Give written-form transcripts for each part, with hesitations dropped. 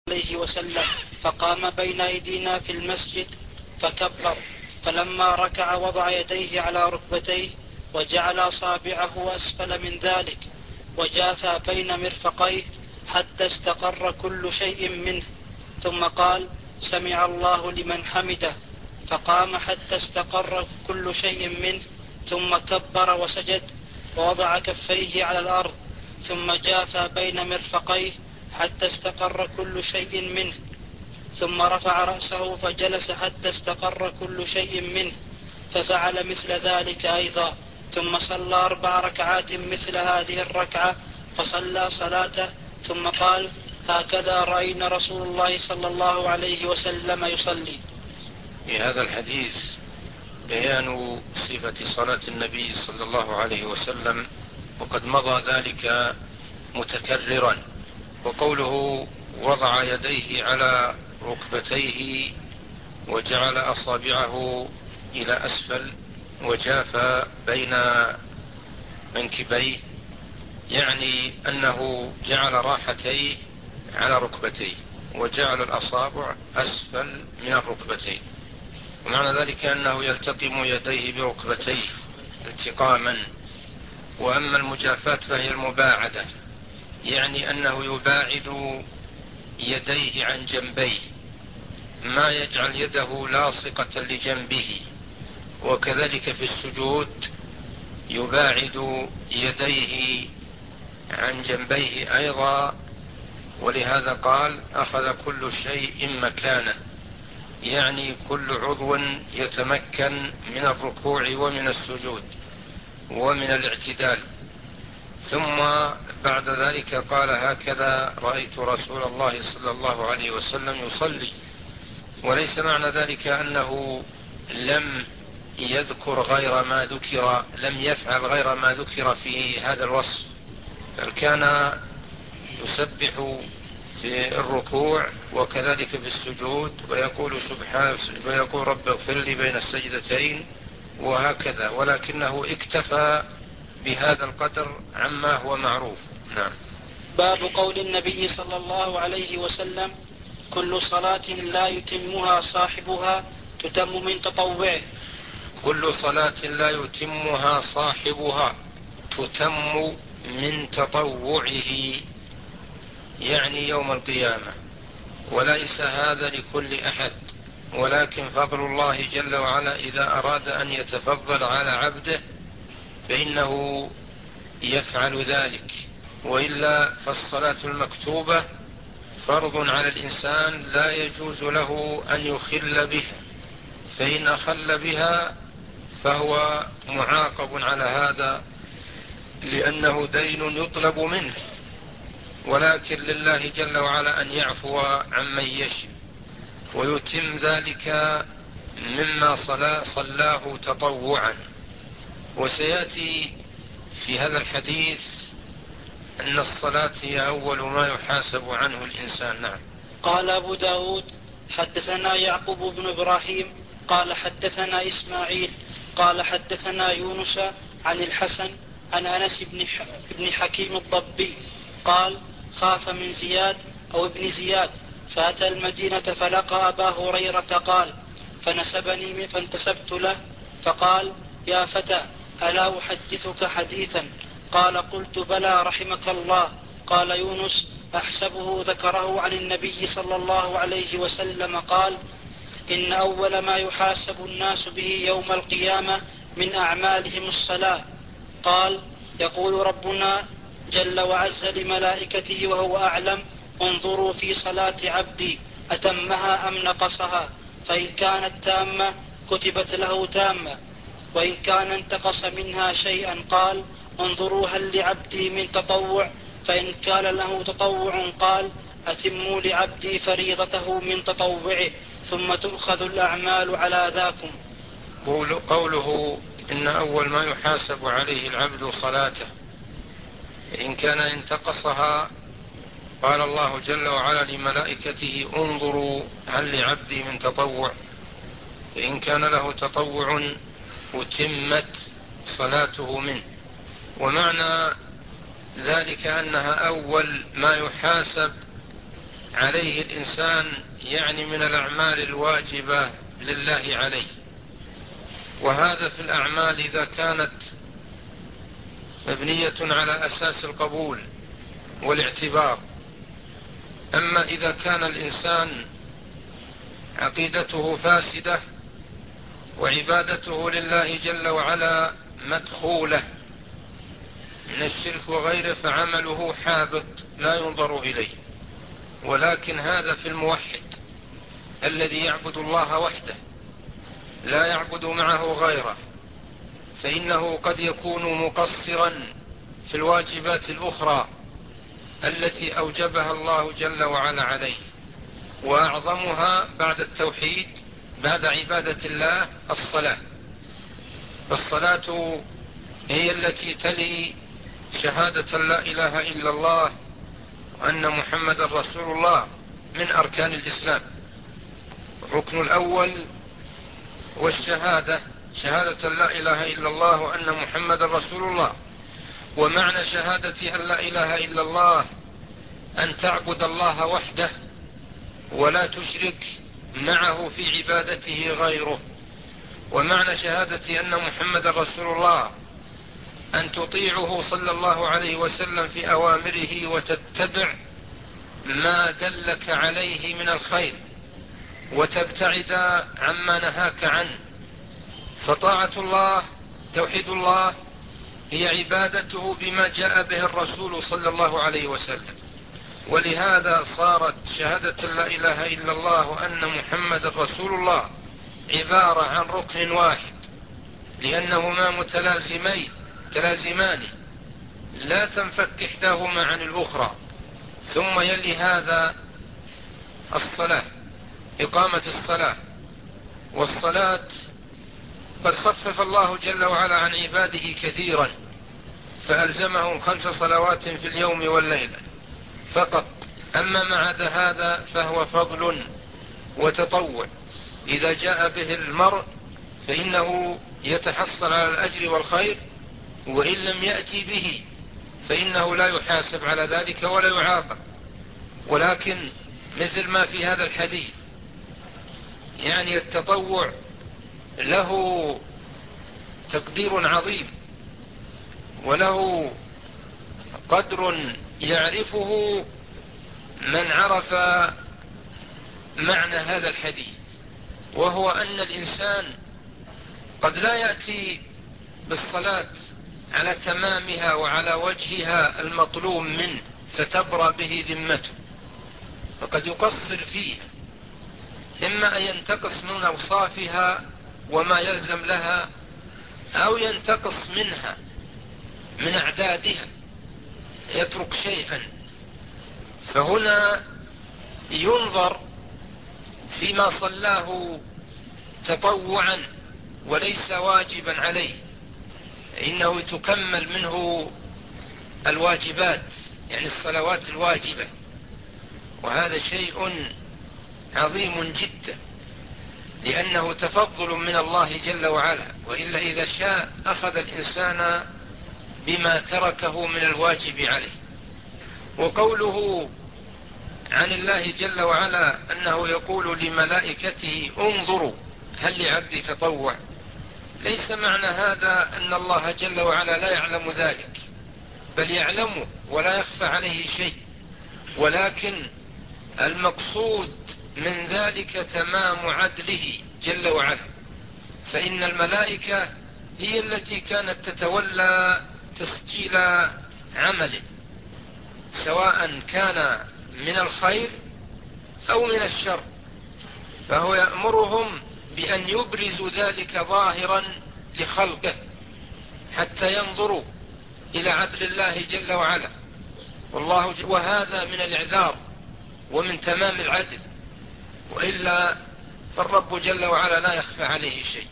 عليه وسلم فقام بين أيدينا في المسجد فكبر، فلما ركع وضع يديه على ركبتيه وجعل أصابعه أسفل من ذلك وجاثى بين مرفقيه حتى استقر كل شيء منه، ثم قال: سمع الله لمن حمده، فقام حتى استقر كل شيء منه، ثم كبر وسجد ووضع كفيه على الأرض، ثم جاثى بين مرفقيه حتى استقر كل شيء منه، ثم رفع رأسه فجلس حتى استقر كل شيء منه، ففعل مثل ذلك أيضا، ثم صلى 4 ركعات مثل هذه الركعة، فصلى صلاته ثم قال: هكذا رأينا رسول الله صلى الله عليه وسلم يصلي. في هذا الحديث بيان صفة صلاة النبي صلى الله عليه وسلم، وقد مضى ذلك متكررا. وقوله وضع يديه على ركبتيه وجعل أصابعه إلى أسفل وجاف بين منكبيه، يعني أنه جعل راحتيه على ركبتيه وجعل الأصابع أسفل من الركبتين، ومعنى ذلك أنه يلتقم يديه بركبتيه التقاما. وأما المجافاة فهي المباعدة، يعني أنه يباعد يديه عن جنبيه، ما يجعل يده لاصقة لجنبه. وكذلك في السجود يباعد يديه عن جنبيه أيضا، ولهذا قال: أخذ كل شيء مكانه، يعني كل عضو يتمكن من الركوع ومن السجود ومن الاعتدال. ثم بعد ذلك قال: هكذا رأيت رسول الله صلى الله عليه وسلم يصلي. وليس معنى ذلك أنه لم يذكر غير ما ذكر، لم يفعل غير ما ذكر في هذا الوصف، بل كان يسبح في الركوع وكذلك في السجود، ويقول سبحانه ويقول رب اغفر لي بين السجدتين وهكذا، ولكنه اكتفى بهذا القدر عما هو معروف. نعم. باب قول النبي صلى الله عليه وسلم: كل صلاة لا يتمها صاحبها تتم من تطوعه. كل صلاة لا يتمها صاحبها تتم من تطوعه، يعني يوم القيامة. وليس هذا لكل أحد، ولكن فضل الله جل وعلا إذا أراد أن يتفضل على عبده فإنه يفعل ذلك، وإلا فالصلاة المكتوبة فرض على الإنسان لا يجوز له أن يخل بها، فإن أخل بها فهو معاقب على هذا، لأنه دين يطلب منه. ولكن لله جل وعلا أن يعفو عمن يشاء ويتم ذلك مما صلاه تطوعا. وسيأتي في هذا الحديث أن الصلاة هي أول ما يحاسب عنه الإنسان. نعم. قال أبو داود: حدثنا يعقوب بن إبراهيم قال حدثنا إسماعيل قال حدثنا يونس عن الحسن عن أنس بن حكيم الضبي قال: خاف من زياد أو ابن زياد فأتى المدينة فلقى أبا هريرة قال: فنسبني فانتسبت له فقال: يا فتى، ألا أحدثك حديثا؟ قال: قلت بلى رحمك الله. قال يونس: أحسبه ذكره عن النبي صلى الله عليه وسلم قال: إن أول ما يحاسب الناس به يوم القيامة من أعمالهم الصلاة. قال: يقول ربنا جل وعز لملائكته وهو أعلم: انظروا في صلاة عبدي أتمها أم نقصها، فإن كانت تامة كتبت له تامة، وإن كان انتقص منها شيئا قال: انظروا هل لعبدي من تطوع، فإن كان له تطوع قال: أتموا لعبدي فريضته من تطوعه، ثم تؤخذ الأعمال على ذاكم. قوله إن أول ما يحاسب عليه العبد صلاته، إن كان انتقصها قال الله جل وعلا لملائكته: انظروا هل لعبدي من تطوع، فإن كان له تطوع أتمت صلاته منه. ومعنى ذلك أنها أول ما يحاسب عليه الإنسان يعني من الأعمال الواجبة لله عليه، وهذا في الأعمال إذا كانت مبنية على أساس القبول والاعتبار. أما إذا كان الإنسان عقيدته فاسدة وعبادته لله جل وعلا مدخولة من الشرك وغيره فعمله حابط لا ينظر إليه. ولكن هذا في الموحد الذي يعبد الله وحده لا يعبد معه غيره، فإنه قد يكون مقصرا في الواجبات الأخرى التي أوجبها الله جل وعلا عليه، وأعظمها بعد التوحيد بعد عبادة الله الصلاة. فالصلاة هي التي تلي شهادة لا إله إلا الله وأن محمد رسول الله من أركان الإسلام. الركن الأول والشهادة، شهادة لا إله إلا الله وأن محمد رسول الله. ومعنى شهادة أن لا إله إلا الله أن تعبد الله وحده ولا تشرك معه في عبادته غيره. ومعنى شهادة أن محمد رسول الله أن تطيعه صلى الله عليه وسلم في أوامره وتتبع ما دلك عليه من الخير وتبتعد عما نهاك عنه. فطاعة الله توحيد الله هي عبادته بما جاء به الرسول صلى الله عليه وسلم. ولهذا صارت شهادة لا إله إلا الله وأن محمد رسول الله عبارة عن ركن واحد، لأنهما متلازمان لا تنفك إحداهما عن الأخرى. ثم يلي هذا الصلاة، إقامة الصلاة. والصلاة قد خفف الله جل وعلا عن عباده كثيرا، فألزمهم 5 صلوات في اليوم والليلة فقط. أما ما عدا هذا فهو فضل وتطوع إذا جاء به المرء فإنه يتحصل على الأجر والخير، وإن لم يأتي به فإنه لا يحاسب على ذلك ولا يعاقب. ولكن مثل ما في هذا الحديث يعني التطوع له تقدير عظيم وله قدر يعرفه من عرف معنى هذا الحديث، وهو أن الإنسان قد لا يأتي بالصلاة على تمامها وعلى وجهها المطلوب منه فتبرأ به ذمته، فقد يقصر فيها، إما أن ينتقص من أوصافها وما يلزم لها، أو ينتقص منها من أعدادها يترك شيئا. فهنا ينظر فيما صلاه تطوعا وليس واجبا عليه، إنه تكمل منه الواجبات يعني الصلوات الواجبة، وهذا شيء عظيم جدا لأنه تفضل من الله جل وعلا. وإلا إذا شاء أخذ الإنسان بما تركه من الواجب عليه. وقوله عن الله جل وعلا أنه يقول لملائكته انظروا هل لعبدي تطوع، ليس معنى هذا أن الله جل وعلا لا يعلم ذلك، بل يعلمه ولا يخفى عليه شيء، ولكن المقصود من ذلك تمام عدله جل وعلا. فإن الملائكة هي التي كانت تتولى تسجيل عمله سواء كان من الخير أو من الشر، فهو يأمرهم بأن يبرزوا ذلك ظاهرا لخلقه حتى ينظروا إلى عدل الله جل وعلا. وهذا من الإعذار ومن تمام العدل، وإلا فالرب جل وعلا لا يخفى عليه شيء.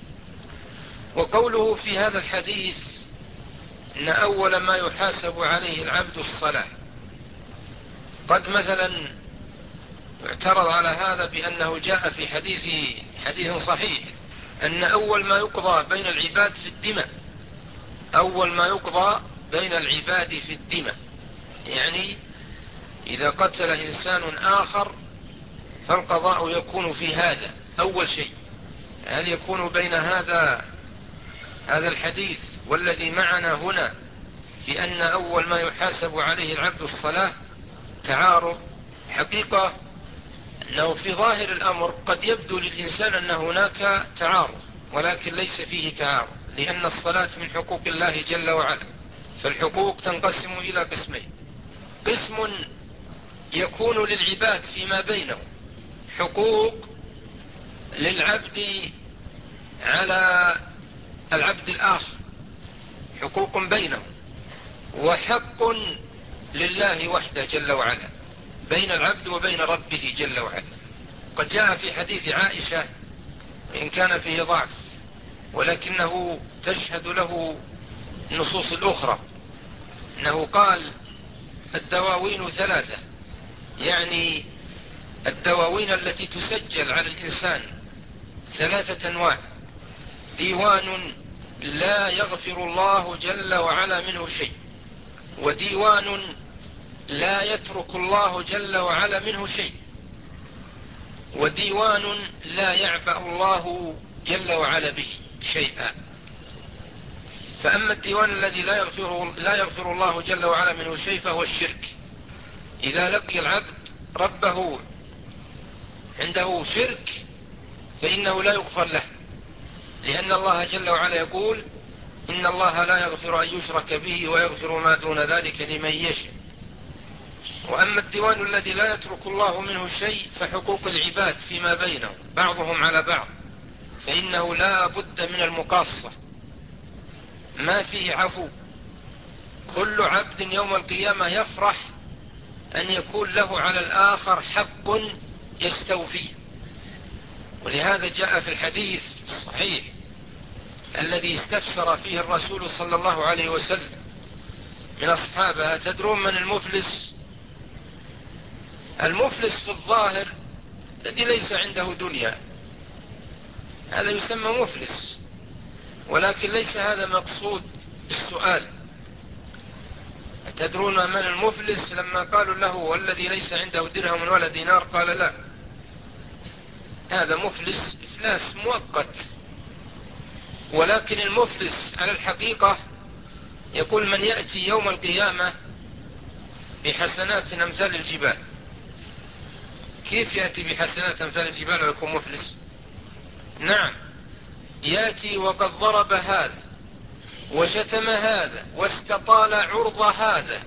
وقوله في هذا الحديث إن أول ما يحاسب عليه العبد الصلاة، قد مثلا اعترض على هذا بأنه جاء في حديث صحيح أن أول ما يقضى بين العباد في الدماء، أول ما يقضى بين العباد في الدماء، يعني إذا قتل إنسان آخر فالقضاء يكون في هذا أول شيء. هل يكون بين هذا الحديث والذي معنا هنا في أن أول ما يحاسب عليه العبد الصلاة تعارض؟ حقيقة أنه في ظاهر الأمر قد يبدو للإنسان أن هناك تعارض، ولكن ليس فيه تعارض، لأن الصلاة من حقوق الله جل وعلا. فالحقوق تنقسم إلى قسمين: قسم يكون للعباد فيما بينهم، حقوق للعبد على العبد الآخر، حقوق بينهم، وحق لله وحده جل وعلا بين العبد وبين ربه جل وعلا. قد جاء في حديث عائشة، إن كان فيه ضعف ولكنه تشهد له النصوص الأخرى، أنه قال: الدواوين ثلاثة، يعني الدواوين التي تسجل على الإنسان 3 أنواع: ديوان لا يغفر الله جل وعلا منه شيء، وديوان لا يترك الله جل وعلا منه شيء، وديوان لا يعبأ الله جل وعلا به شيئا. فأما الديوان الذي لا يغفر الله جل وعلا منه شيء فهو الشرك. إذا لقي العبد ربه عنده شرك فإنه لا يغفر له، لأن الله جل وعلا يقول: إن الله لا يغفر أن يشرك به ويغفر ما دون ذلك لمن يشاء. وأما الديوان الذي لا يترك الله منه شيء فحقوق العباد فيما بينهم بعضهم على بعض، فإنه لا بد من المقاصة، ما فيه عفو. كل عبد يوم القيامة يفرح أن يكون له على الآخر حق يستوفيه. ولهذا جاء في الحديث الصحيح الذي استفسر فيه الرسول صلى الله عليه وسلم من أصحابه: أتدرون من المفلس؟ المفلس في الظاهر الذي ليس عنده دنيا، هذا يسمى مفلس، ولكن ليس هذا مقصود السؤال. أتدرون من المفلس؟ لما قالوا له: والذي ليس عنده درهم ولا دينار، قال: لا، هذا مفلس إفلاس مؤقت. ولكن المفلس على الحقيقة يقول: من يأتي يوم القيامة بحسنات أمثال الجبال. كيف يأتي بحسنات أمثال الجبال ويكون مفلس؟ نعم، يأتي وقد ضرب هذا وشتم هذا واستطال عرض هذا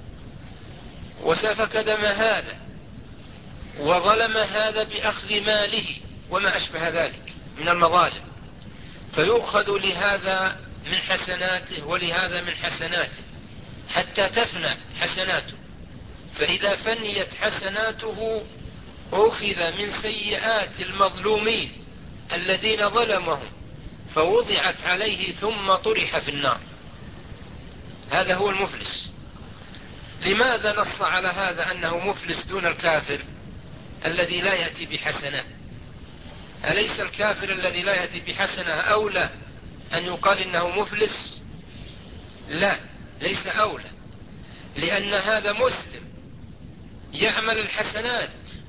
وسفك دم هذا وظلم هذا بأخذ ماله وما أشبه ذلك من المظالم، فيؤخذ لهذا من حسناته ولهذا من حسناته حتى تفنى حسناته. فإذا فنيت حسناته أخذ من سيئات المظلومين الذين ظلمهم فوضعت عليه ثم طرح في النار. هذا هو المفلس. لماذا نص على هذا أنه مفلس دون الكافر الذي لا يأتي بحسنة؟ أليس الكافر الذي لا يأتي بحسنة أولى أن يقال إنه مفلس؟ لا، ليس أولى، لأن هذا مسلم يعمل الحسنات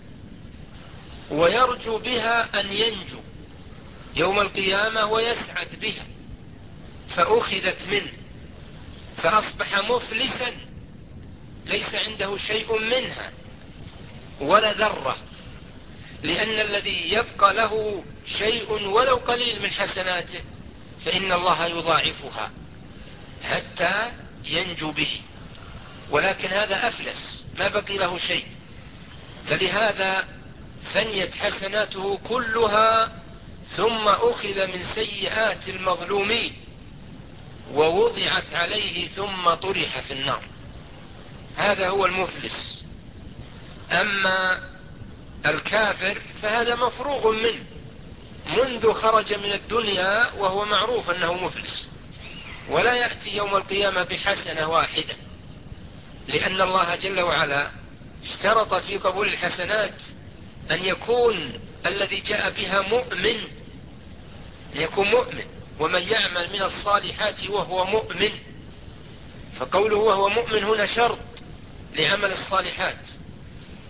ويرجو بها أن ينجو يوم القيامة ويسعد بها، فأخذت منه فأصبح مفلسا ليس عنده شيء منها ولا ذرة، لأن الذي يبقى له شيء ولو قليل من حسناته فإن الله يضاعفها حتى ينجو به، ولكن هذا أفلس ما بقي له شيء. فلهذا فنيت حسناته كلها ثم أخذ من سيئات المظلومين ووضعت عليه ثم طرح في النار. هذا هو المفلس. أما الكافر فهذا مفروغ منه منذ خرج من الدنيا وهو معروف أنه مفلس، ولا يأتي يوم القيامة بحسنة واحدة، لأن الله جل وعلا اشترط في قبول الحسنات أن يكون الذي جاء بها مؤمن، يكون مؤمن، ومن يعمل من الصالحات وهو مؤمن. فقوله وهو مؤمن هنا شرط لعمل الصالحات،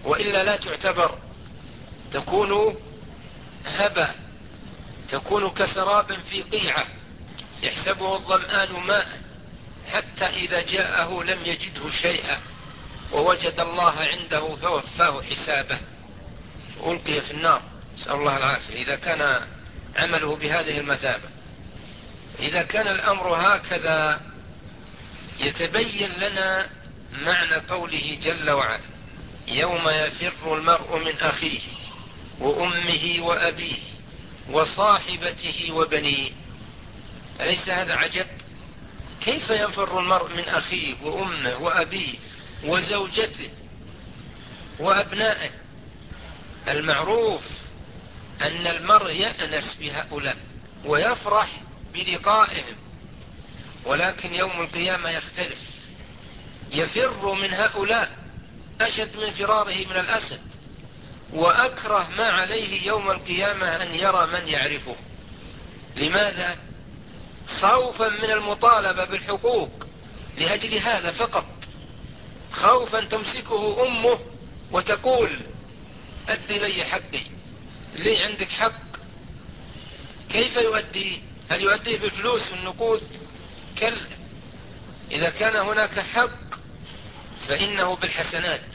وإلا لا تعتبر، تكون هبة، تكون كسراب في قيعة يحسبه الظمآن ماء حتى إذا جاءه لم يجده شيئا ووجد الله عنده فوفاه حسابه وألقي في النار، نسأل الله العافية، إذا كان عمله بهذه المثابة. إذا كان الأمر هكذا يتبين لنا معنى قوله جل وعلا: يوم يفر المرء من أخيه وأمه وأبيه وصاحبته وبنيه. أليس هذا عجب؟ كيف يفر المرء من أخيه وأمه وأبيه وزوجته وأبنائه؟ المعروف أن المرء يأنس بهؤلاء ويفرح بلقائهم، ولكن يوم القيامة يختلف، يفر من هؤلاء أشد من فراره من الأسد، وأكره ما عليه يوم القيامة أن يرى من يعرفه. لماذا؟ خوفا من المطالبة بالحقوق، لأجل هذا فقط، خوفا تمسكه أمه وتقول: أدي لي حقي، لي عندك حق. كيف يؤدي؟ هل يؤديه بالفلوس والنقود؟ كلا، إذا كان هناك حق فإنه بالحسنات،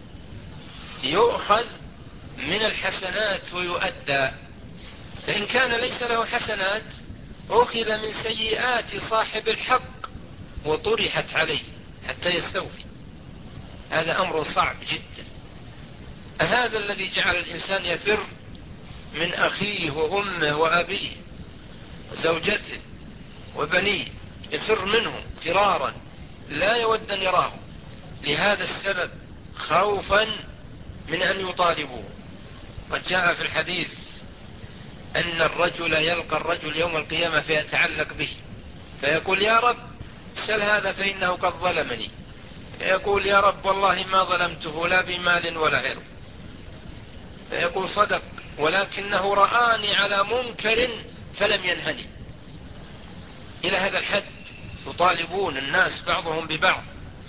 يؤخذ من الحسنات ويؤدى. فإن كان ليس له حسنات أخذ من سيئات صاحب الحق وطرحت عليه حتى يستوفي. هذا أمر صعب جدا. هذا الذي جعل الإنسان يفر من أخيه وأمه وأبيه وزوجته وبنيه، يفر منهم فرارا لا يود أن يراهم، لهذا السبب، خوفا من أن يطالبوه. قد جاء في الحديث أن الرجل يلقى الرجل يوم القيامة فيتعلق به، فيقول: يا رب سل هذا فإنه قد ظلمني. يقول: يا رب والله ما ظلمته لا بمال ولا عرض. فيقول: صدق، ولكنه رآني على منكر فلم ينهني. إلى هذا الحد يطالبون الناس بعضهم ببعض: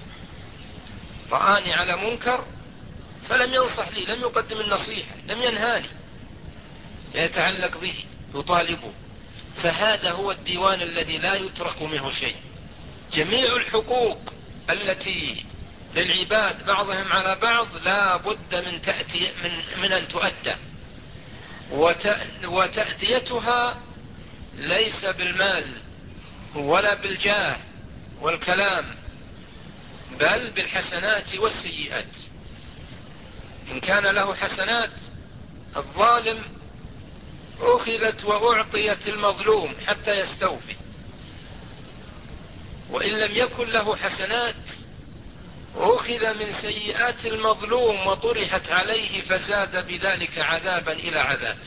رآني على منكر فلم ينصح لي، لم يقدم النصيحة، لم ينهاني، يتعلق به، يطالبه. فهذا هو الديوان الذي لا يترك منه شيء. جميع الحقوق التي للعباد بعضهم على بعض لا بد من أن تؤدى، وتأديتها ليس بالمال ولا بالجاه والكلام، بل بالحسنات والسيئات. إن كان له حسنات الظالم أخذت وأعطيت المظلوم حتى يستوفي، وإن لم يكن له حسنات أخذ من سيئات المظلوم وطرحت عليه فزاد بذلك عذابا إلى عذاب.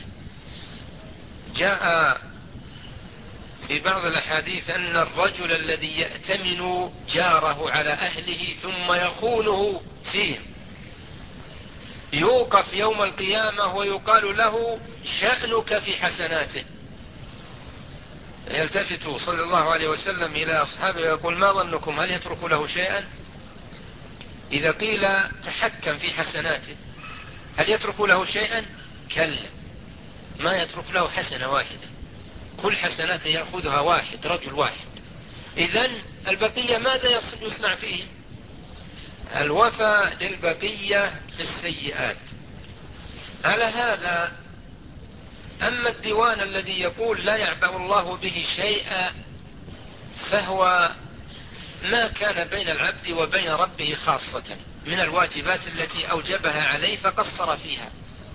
جاء في بعض الأحاديث أن الرجل الذي يأتمن جاره على أهله ثم يخونه فيهم يوقف يوم القيامة ويقال له: شأنك في حسناته. يلتفت صلى الله عليه وسلم إلى أصحابه ويقول: ما ظنكم، هل يترك له شيئا؟ إذا قيل تحكم في حسناته هل يترك له شيئا؟ كلا، ما يترك له حسنة واحدة، كل حسناته يأخذها واحد، رجل واحد. إذن البقية ماذا يصنع فيه؟ الوفاء للبقية في السيئات. على هذا، أما الديوان الذي يقول لا يعبأ الله به شيئا فهو ما كان بين العبد وبين ربه خاصة من الواجبات التي أوجبها عليه فقصر فيها: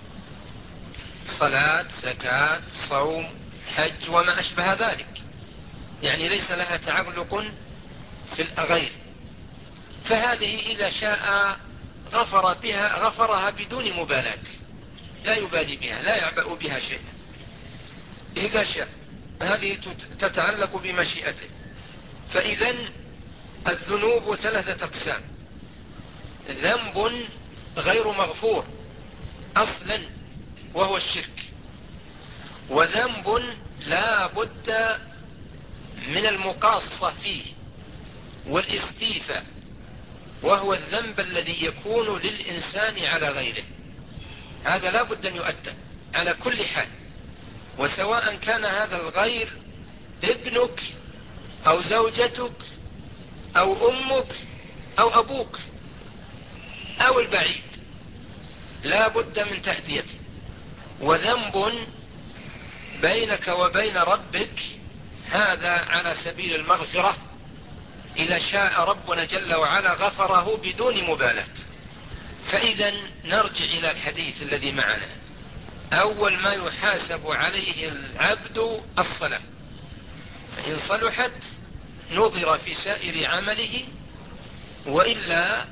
صلاة، زكاة، صوم، حج وما أشبه ذلك، يعني ليس لها تعلق في الغير. فهذه إذا شاء غفرها بدون مبالاة، لا يبالي بها، لا يعبأ بها شيئا إذا شاء. هذه تتعلق بمشيئته. فإذن الذنوب 3 أقسام: ذنب غير مغفور أصلا وهو الشرك، وذنب لا بد من المقاصة فيه والاستيفاء وهو الذنب الذي يكون للإنسان على غيره. هذا لا بد أن يؤدى على كل حال، وسواء كان هذا الغير ابنك أو زوجتك أو أمك أو أبوك أو البعيد، لا بد من تأديته. وذنب بينك وبين ربك هذا على سبيل المغفرة، إذا شاء ربنا جل وعلا غفره بدون مبالاة. فإذا نرجع إلى الحديث الذي معنا. أول ما يحاسب عليه العبد الصلاة، فإن صلحت نظر في سائر عمله، وإلا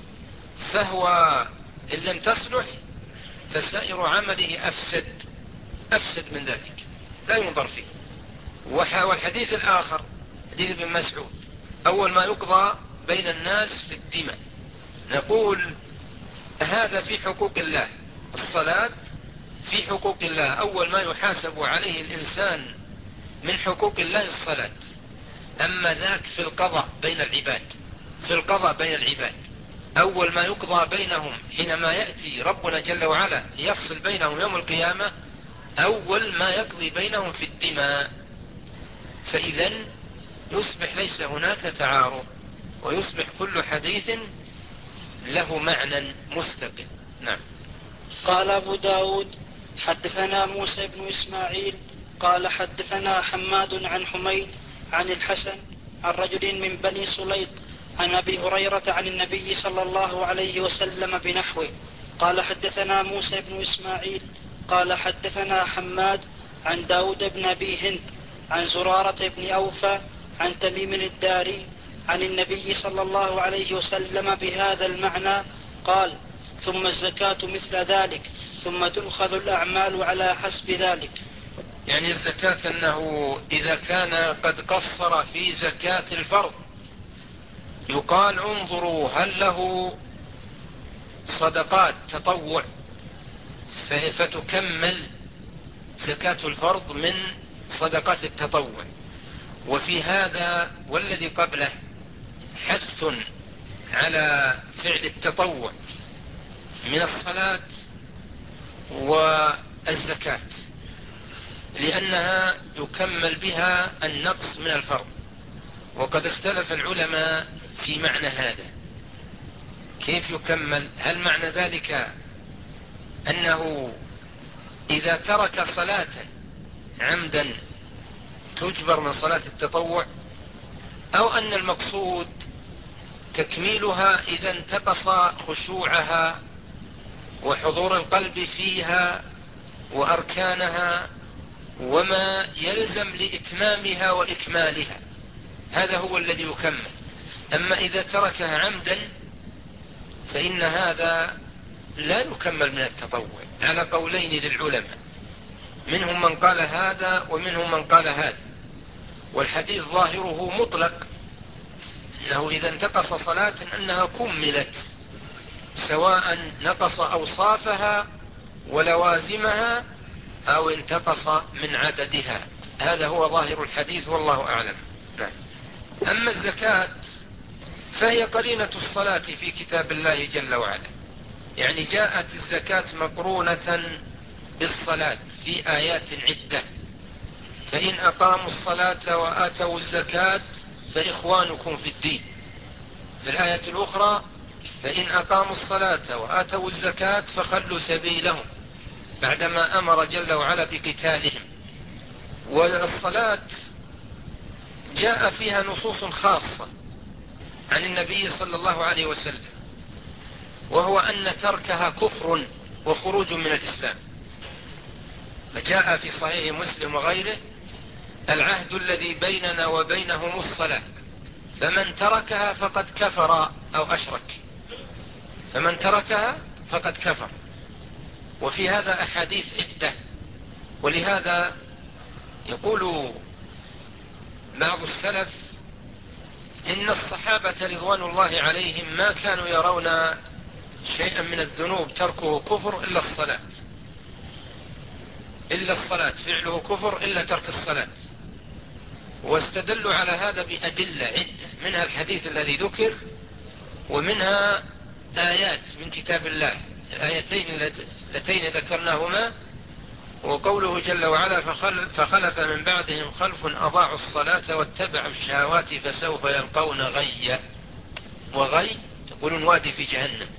فهو إن لم تصلح فسائر عمله أفسد من ذلك، لا ينظر فيه. والحديث الآخر حديث ابن مسعود: أول ما يقضى بين الناس في الدماء. نقول هذا في حقوق الله، الصلاة في حقوق الله. أول ما يحاسب عليه الإنسان من حقوق الله الصلاة. أما ذاك في القضاء بين العباد، أول ما يقضى بينهم حينما يأتي ربنا جل وعلا ليفصل بينهم يوم القيامة، أول ما يقضي بينهم في الدماء. فإذا يصبح ليس هناك تعارض، ويصبح كل حديث له معنى مستقل. نعم. قال أبو داود: حدثنا موسى بن إسماعيل قال حدثنا حماد عن حميد عن الحسن عن رجل من بني سليط عن أبي هريرة عن النبي صلى الله عليه وسلم بنحوه. قال حدثنا موسى بن إسماعيل قال حدثنا حماد عن داود بن أبي هند عن زرارة بن أوفى عن تميم الداري عن النبي صلى الله عليه وسلم بهذا المعنى. قال: ثم الزكاة مثل ذلك، ثم تؤخذ الأعمال على حسب ذلك. يعني الزكاة أنه إذا كان قد قصر في زكاة الفرض يقال: انظروا هل له صدقات تطوع، فتكمل زكاة الفرض من صدقات التطوع. وفي هذا والذي قبله حث على فعل التطوع من الصلاة والزكاة، لأنها يكمل بها النقص من الفرض. وقد اختلف العلماء في معنى هذا، كيف يكمل؟ هل معنى ذلك أنه إذا ترك صلاة عمدا تجبر من صلاة التطوع، أو أن المقصود تكميلها إذا انتقص خشوعها وحضور القلب فيها وأركانها وما يلزم لإتمامها وإكمالها، هذا هو الذي يكمل. أما إذا تركها عمدا فإن هذا لا يكمل من التطوع، على قولين للعلماء، منهم من قال هذا ومنهم من قال هذا. والحديث ظاهره مطلق، أنه إذا انتقص صلاة أنها كملت، سواء نقص أوصافها ولوازمها أو انتقص من عددها. هذا هو ظاهر الحديث والله أعلم. نعم. أما الزكاة فهي قرينة الصلاة في كتاب الله جل وعلا، يعني جاءت الزكاة مقرونة بالصلاة في آيات عدة: فإن أقاموا الصلاة وآتوا الزكاة فإخوانكم في الدين. في الآية الأخرى: فإن أقاموا الصلاة وآتوا الزكاة فخلوا سبيلهم، بعدما أمر جل وعلا بقتالهم. والصلاة جاء فيها نصوص خاصة عن النبي صلى الله عليه وسلم، وهو أن تركها كفر وخروج من الإسلام. فجاء في صحيح مسلم وغيره: العهد الذي بيننا وبينهم الصلاة، فمن تركها فقد كفر أو أشرك. فمن تركها فقد كفر. وفي هذا أحاديث عدة. ولهذا يقول بعض السلف إن الصحابة رضوان الله عليهم ما كانوا يرون شيئا من الذنوب تركه كفر إلا الصلاة، فعله كفر إلا ترك الصلاة. واستدلوا على هذا بأدلة عدة، منها الحديث الذي ذكر ومنها آيات من كتاب الله، الآيتين اللتين ذكرناهما، وقوله جل وعلا فخلف من بعدهم خلف أضاعوا الصلاة واتبعوا الشهوات فسوف يلقون غيا. وغي يقولون وادي في جهنم.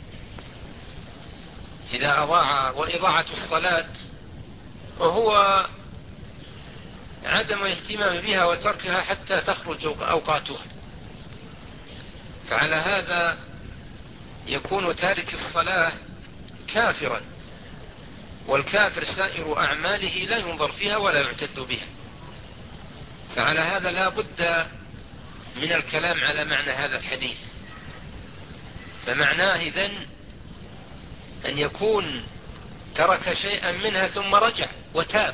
إذا وإضاعة الصلاة وهو عدم الاهتمام بها وتركها حتى تخرج أوقاتها، فعلى هذا يكون تارك الصلاة كافرا، والكافر سائر أعماله لا ينظر فيها ولا يعتد بها. فعلى هذا لا بد من الكلام على معنى هذا الحديث. فمعناه إذن أن يكون ترك شيئا منها ثم رجع وتاب،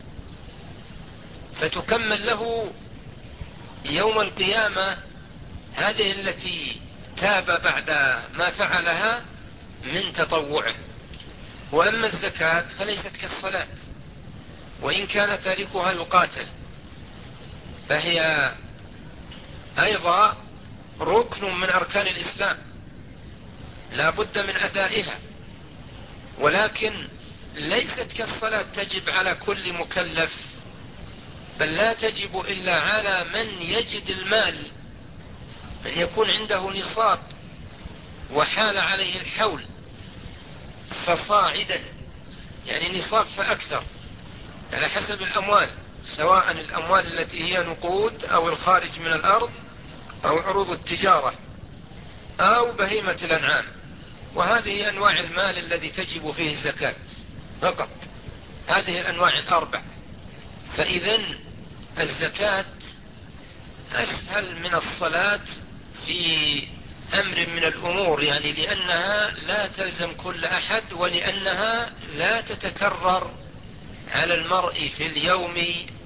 فتكمل له يوم القيامة هذه التي تاب بعد ما فعلها من تطوعه. وأما الزكاة فليست كالصلاة، وإن كان تاركها يقاتل، فهي أيضا ركن من أركان الإسلام لا بد من أدائها، ولكن ليست كالصلاة تجب على كل مكلف، بل لا تجب إلا على من يجد المال، من يكون عنده نصاب وحال عليه الحول فصاعدا، يعني نصاب فأكثر، على حسب الأموال، سواء الأموال التي هي نقود أو الخارج من الأرض أو عروض التجارة أو بهيمة الأنعام. وهذه أنواع المال الذي تجب فيه الزكاة فقط، هذه الأنواع الأربع. فإذن الزكاة أسهل من الصلاة في أمر من الأمور، يعني لأنها لا تلزم كل أحد، ولأنها لا تتكرر على المرء في اليوم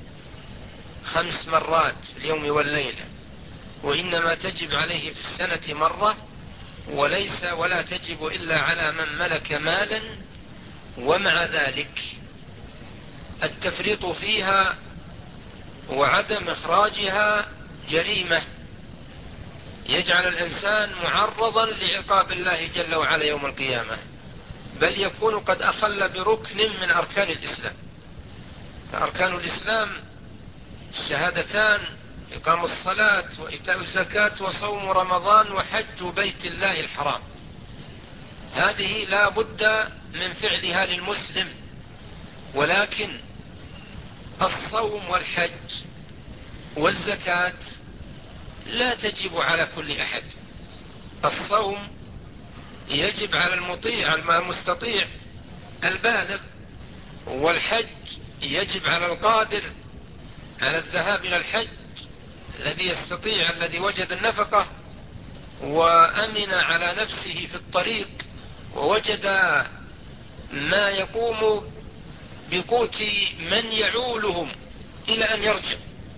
5 مرات في اليوم والليلة، وإنما تجب عليه في السنة مرة، ولا تجب إلا على من ملك مالا. ومع ذلك التفريط فيها وعدم إخراجها جريمة يجعل الإنسان معرضا لعقاب الله جل وعلا يوم القيامة، بل يكون قد أخل بركن من أركان الإسلام. فأركان الإسلام الشهادتان، إقام الصلاة وإيتاء الزكاة وصوم رمضان وحج بيت الله الحرام، هذه لا بد من فعلها للمسلم. ولكن الصوم والحج والزكاة لا تجب على كل أحد. الصوم يجب على المستطيع البالغ، والحج يجب على القادر على الذهاب إلى الحج، الذي يستطيع، الذي وجد النفقة وأمن على نفسه في الطريق ووجد ما يقوم بقوت من يعولهم إلى أن يرجع.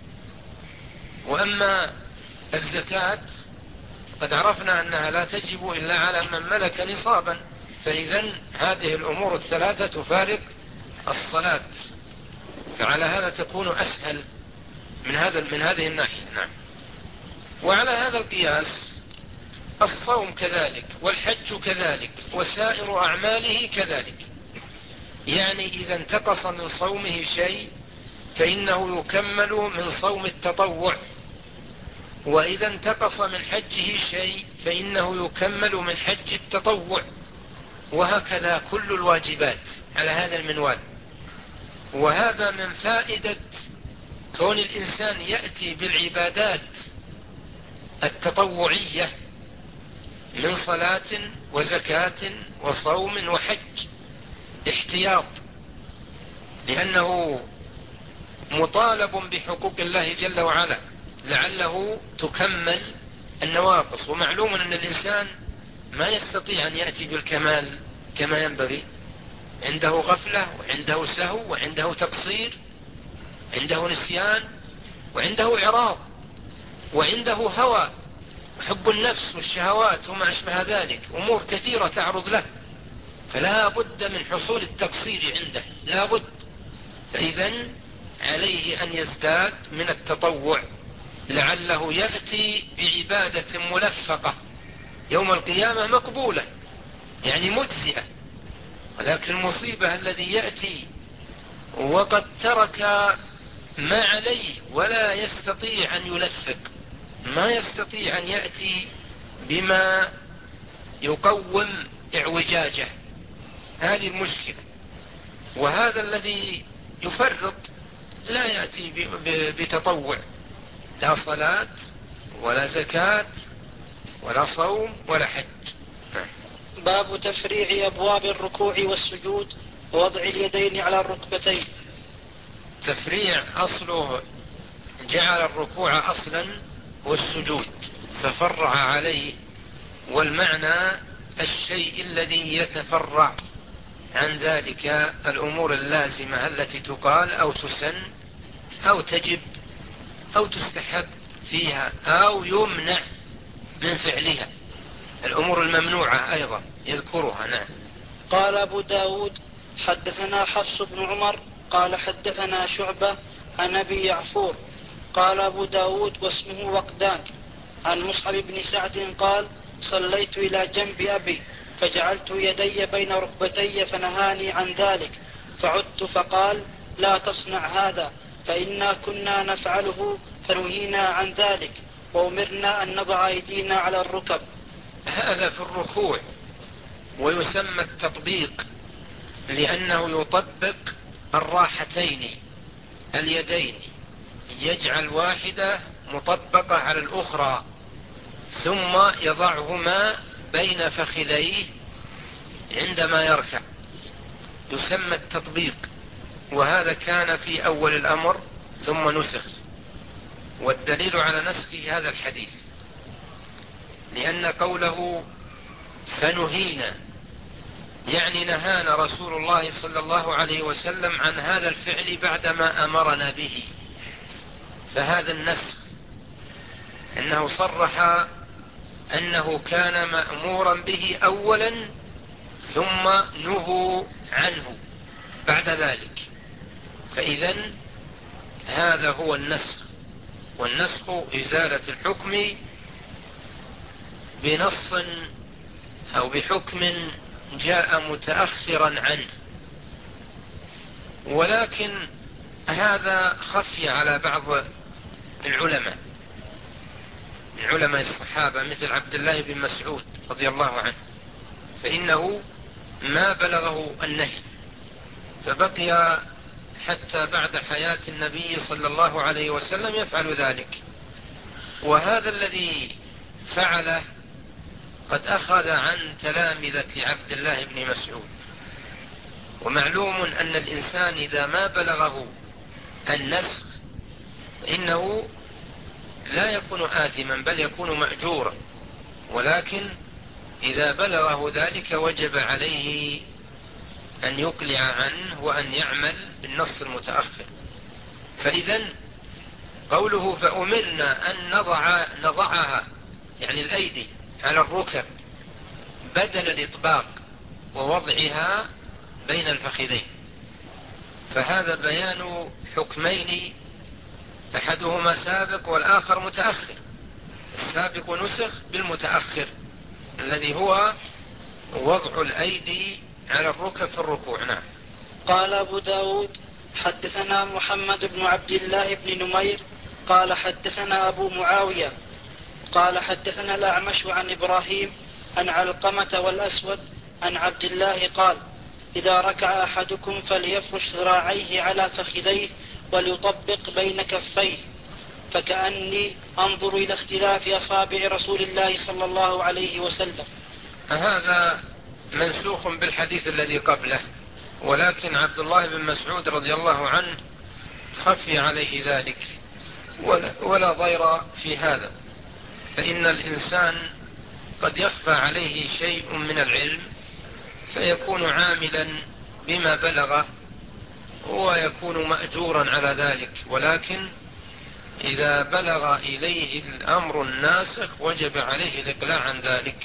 وأما الزكاة قد عرفنا أنها لا تجب إلا على من ملك نصابا، فإذن هذه الأمور الثلاثة تفارق الصلاة، فعلى هذا تكون أسهل من هذه الناحية. نعم. وعلى هذا القياس الصوم كذلك، والحج كذلك، وسائر أعماله كذلك. يعني إذا انتقص من صومه شيء فإنه يكمل من صوم التطوع، وإذا انتقص من حجه شيء فإنه يكمل من حج التطوع، وهكذا كل الواجبات على هذا المنوال. وهذا من فائدة كون الإنسان يأتي بالعبادات التطوعية من صلاة وزكاة وصوم وحج احتياط، لأنه مطالب بحقوق الله جل وعلا لعله تكمل النواقص. ومعلوم أن الإنسان ما يستطيع أن يأتي بالكمال كما ينبغي، عنده غفلة وعنده سهو وعنده تقصير، عنده نسيان وعنده إعراض وعنده هوى وحب النفس والشهوات وما أشبه ذلك، أمور كثيرة تعرض له، فلا بد من حصول التقصير عنده، لا بد. فإذن عليه أن يزداد من التطوع لعله يأتي بعبادة ملفقة يوم القيامة مقبولة يعني مجزئة. ولكن المصيبة الذي يأتي وقد ترك ما عليه ولا يستطيع أن يلفق، ما يستطيع أن يأتي بما يقوم اعوجاجه، هذه المشكلة. وهذا الذي يفرط لا يأتي بتطوع، لا صلاة ولا زكاة ولا صوم ولا حج. باب تفريع أبواب الركوع والسجود ووضع اليدين على الركبتين. تفريع أصله جعل الركوع أصلا والسجود ففرع عليه، والمعنى الشيء الذي يتفرع عن ذلك، الأمور اللازمة التي تقال أو تسن أو تجب أو تستحب فيها أو يمنع من فعلها، الأمور الممنوعة أيضا يذكرها. نعم. قال أبو داود حدثنا حفص بن عمر قال حدثنا شعبة عن أبي يعفور قال أبو داود واسمه وقدان عن مصعب بن سعد قال صليت إلى جنب أبي فجعلت يدي بين ركبتي فنهاني عن ذلك، فعدت فقال لا تصنع هذا فإنا كنا نفعله فنهينا عن ذلك وأمرنا أن نضع أيدينا على الركب. هذا في الركوع ويسمى التطبيق، لأنه يطبق الراحتين اليدين، يجعل واحدة مطبقة على الأخرى ثم يضعهما بين فخذيه عندما يركع، يسمى التطبيق. وهذا كان في أول الأمر ثم نسخ، والدليل على نسخه هذا الحديث، لأن قوله فنهينا يعني نهانا رسول الله صلى الله عليه وسلم عن هذا الفعل بعدما أمرنا به، فهذا النسخ أنه صرح أنه كان مأمورا به أولا ثم نهوا عنه بعد ذلك، فإذن هذا هو النسخ. والنسخ إزالة الحكم بنص أو بحكم جاء متأخرا عنه. ولكن هذا خفي على بعض العلماء من علماء الصحابة مثل عبد الله بن مسعود رضي الله عنه، فإنه ما بلغه النهي فبقي حتى بعد حياة النبي صلى الله عليه وسلم يفعل ذلك. وهذا الذي فعله قد أخذ عن تلامذة عبد الله بن مسعود. ومعلوم أن الإنسان إذا ما بلغه النسخ إنه لا يكون آثما بل يكون مأجورا، ولكن إذا بلغه ذلك وجب عليه أن يقلع عنه وأن يعمل بالنص المتأخر. فإذن قوله فأمرنا أن نضعها يعني الأيدي على الركب بدل الإطباق ووضعها بين الفخذين، فهذا بيان حكمين أحدهما سابق والآخر متأخر. السابق نسخ بالمتأخر الذي هو وضع الأيدي على الركب في الركوع. نعم. قال أبو داود حدثنا محمد بن عبد الله بن نمير قال حدثنا أبو معاوية قال حدثنا الأعمش عن إبراهيم عن علقمة والأسود عن عبد الله قال إذا ركع أحدكم فليفرش ذراعيه على فخذيه وليطبق بين كفيه، فكأني أنظر إلى اختلاف أصابع رسول الله صلى الله عليه وسلم. هذا منسوخ بالحديث الذي قبله، ولكن عبد الله بن مسعود رضي الله عنه خفي عليه ذلك ولا ضير في هذا، فإن الإنسان قد يخفى عليه شيء من العلم فيكون عاملا بما بلغه ويكون مأجورا على ذلك، ولكن إذا بلغ إليه الأمر الناسخ وجب عليه الإقلاع عن ذلك.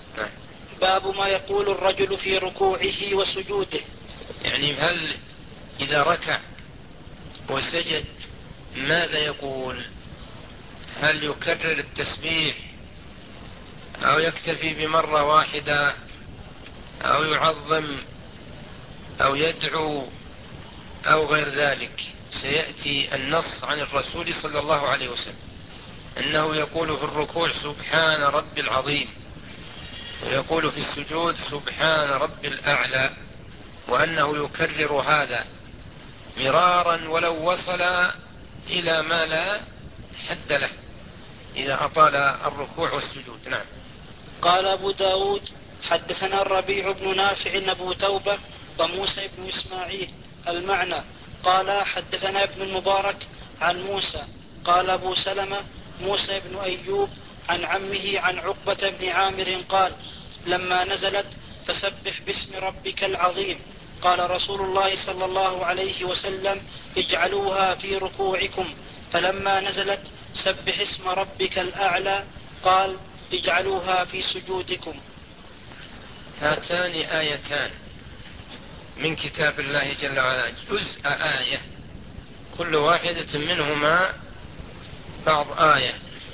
باب ما يقول الرجل في ركوعه وسجوده، يعني هل إذا ركع وسجد ماذا يقول؟ هل يكرر التسبيح أو يكتفي بمرة واحدة أو يعظم أو يدعو أو غير ذلك. سيأتي النص عن الرسول صلى الله عليه وسلم أنه يقول في الركوع سبحان رب العظيم، ويقول في السجود سبحان رب الأعلى، وأنه يكرر هذا مرارا ولو وصل إلى ما لا حد له إذا أطال الركوع والسجود. نعم. قال أبو داود حدثنا الربيع بن نافع أبو توبة وموسى بن إسماعيل المعنى. قال حدثنا ابن المبارك عن موسى قال أبو سلمة موسى بن أيوب عن عمه عن عقبة بن عامر قال لما نزلت فسبح باسم ربك العظيم قال رسول الله صلى الله عليه وسلم اجعلوها في ركوعكم، فلما نزلت سبح اسم ربك الأعلى قال اجعلوها في سجودكم. هاتان آيتان من كتاب الله جل وعلا، جزء آية، كل واحدة منهما بعض آية.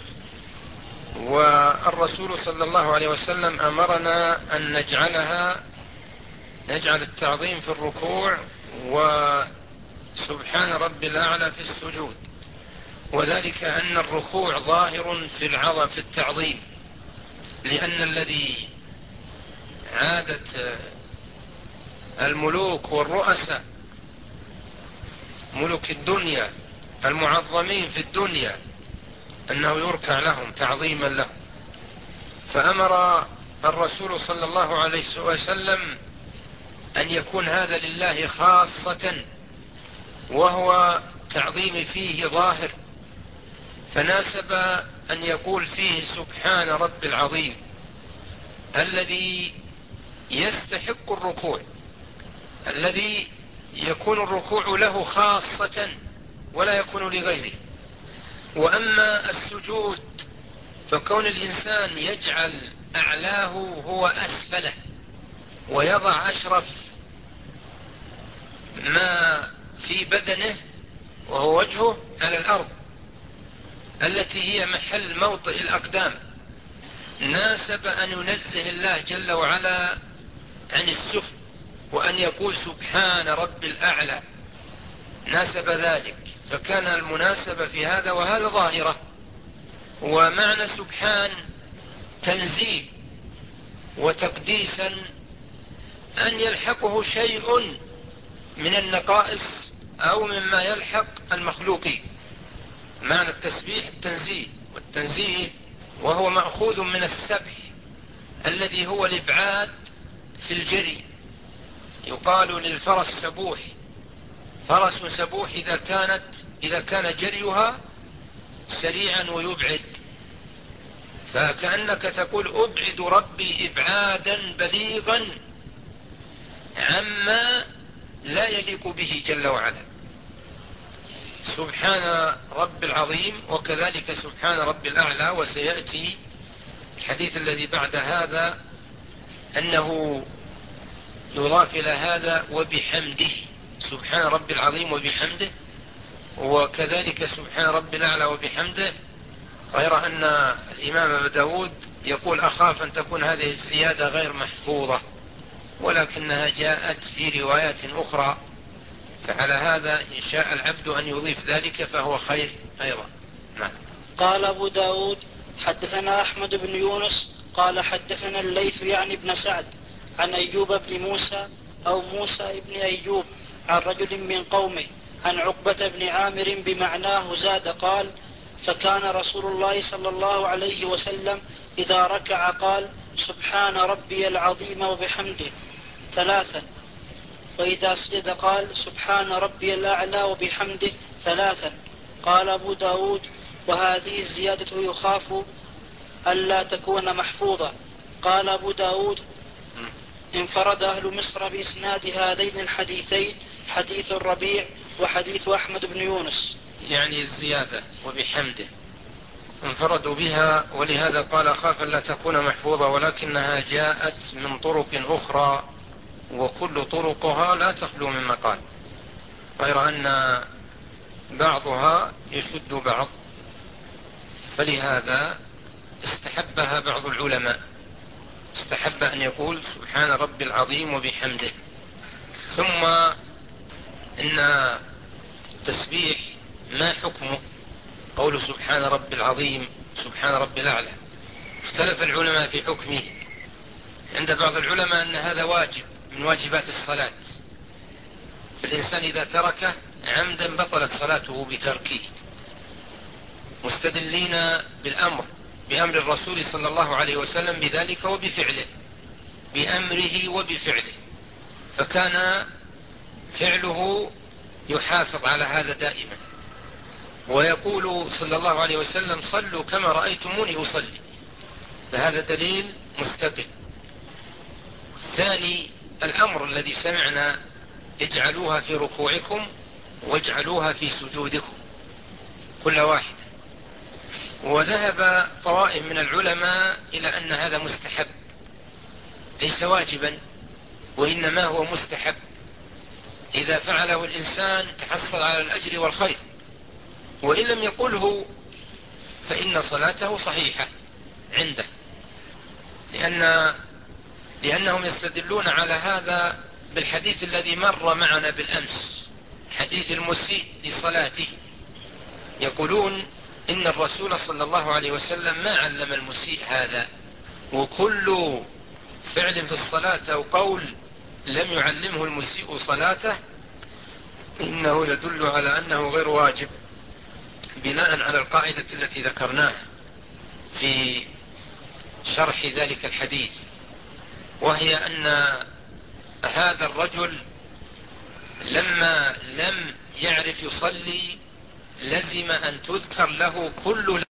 والرسول صلى الله عليه وسلم أمرنا أن نجعل التعظيم في الركوع وسبحان رب الأعلى في السجود، وذلك أن الركوع ظاهر في التعظيم، لأن الذي عادت الملوك والرؤساء ملوك الدنيا المعظمين في الدنيا أنه يركع لهم تعظيما لهم، فأمر الرسول صلى الله عليه وسلم أن يكون هذا لله خاصة، وهو تعظيم فيه ظاهر، فناسب أن يقول فيه سبحان رب العظيم الذي يستحق الركوع، الذي يكون الركوع له خاصة ولا يكون لغيره. وأما السجود فكون الإنسان يجعل أعلاه هو أسفله ويضع أشرف ما في بدنه وهو وجهه على الأرض التي هي محل موطئ الأقدام، ناسب أن ينزه الله جل وعلا عن السفل وأن يقول سبحان رب الأعلى، ناسب ذلك، فكان المناسبة في هذا وهذا ظاهرة. ومعنى سبحان تنزيه وتقديسا أن يلحقه شيء من النقائص أو مما يلحق المخلوقين. معنى التسبيح التنزيه، والتنزيه وهو مأخوذ من السبح الذي هو الإبعاد في الجري. يقال للفرس سبوح، فرس سبوح إذا كان جريها سريعا ويبعد، فكأنك تقول أبعد ربي إبعادا بليغا عما لا يليق به جل وعلا. سبحان رب العظيم وكذلك سبحان رب الأعلى. وسيأتي الحديث الذي بعد هذا أنه يضاف إلى هذا وبحمده، سبحان رب العظيم وبحمده، وكذلك سبحان رب الأعلى وبحمده. غير أن الإمام أبو داود يقول أخاف أن تكون هذه الزيادة غير محفوظة، ولكنها جاءت في روايات أخرى، فعلى هذا إن شاء العبد أن يضيف ذلك فهو خير أيضا. نعم. قال أبو داود حدثنا أحمد بن يونس قال حدثنا الليث يعني بن سعد عن أيوب بن موسى أو موسى بن أيوب عن رجل من قومه عن عقبة بن عامر بمعناه زاد قال فكان رسول الله صلى الله عليه وسلم إذا ركع قال سبحان ربي العظيم وبحمده 3، وإذا سجد قال سبحان ربي الأعلى وبحمده 3. قال أبو داود وهذه الزيادة يخاف ألا تكون محفوظة. قال أبو داود انفرد أهل مصر بإسناد هذين الحديثين، حديث الربيع وحديث أحمد بن يونس، يعني الزيادة وبحمده انفردوا بها، ولهذا قال أخاف ألا تكون محفوظة، ولكنها جاءت من طرق أخرى وكل طرقها لا تخلو من مقال، غير أن بعضها يشد بعض، فلهذا استحبها بعض العلماء، استحب أن يقول سبحان ربي العظيم وبحمده. ثم إن التسبيح ما حكمه؟ قول سبحان ربي العظيم سبحان ربي الأعلى، اختلف العلماء في حكمه. عند بعض العلماء أن هذا واجب من واجبات الصلاة، فالإنسان إذا تركه عمدا بطلت صلاته بتركه، مستدلين بأمر الرسول صلى الله عليه وسلم بذلك وبفعله، بأمره وبفعله، فكان فعله يحافظ على هذا دائما، ويقول صلى الله عليه وسلم صلوا كما رأيتموني أصلي، فهذا دليل مستقل. ثاني الأمر الذي سمعنا اجعلوها في ركوعكم واجعلوها في سجودكم كل واحد. وذهب طوائف من العلماء إلى أن هذا مستحب ليس واجبا، وإنما هو مستحب، إذا فعله الإنسان تحصل على الأجر والخير، وإن لم يقله فإن صلاته صحيحة عنده، لأنهم يستدلون على هذا بالحديث الذي مر معنا بالأمس، حديث المسيء لصلاته، يقولون إن الرسول صلى الله عليه وسلم ما علم المسيء هذا، وكل فعل في الصلاة أو قول لم يعلمه المسيء صلاته إنه يدل على أنه غير واجب، بناء على القاعدة التي ذكرناها في شرح ذلك الحديث، وهي أن هذا الرجل لما لم يعرف يصلي لزم أن تذكر له كل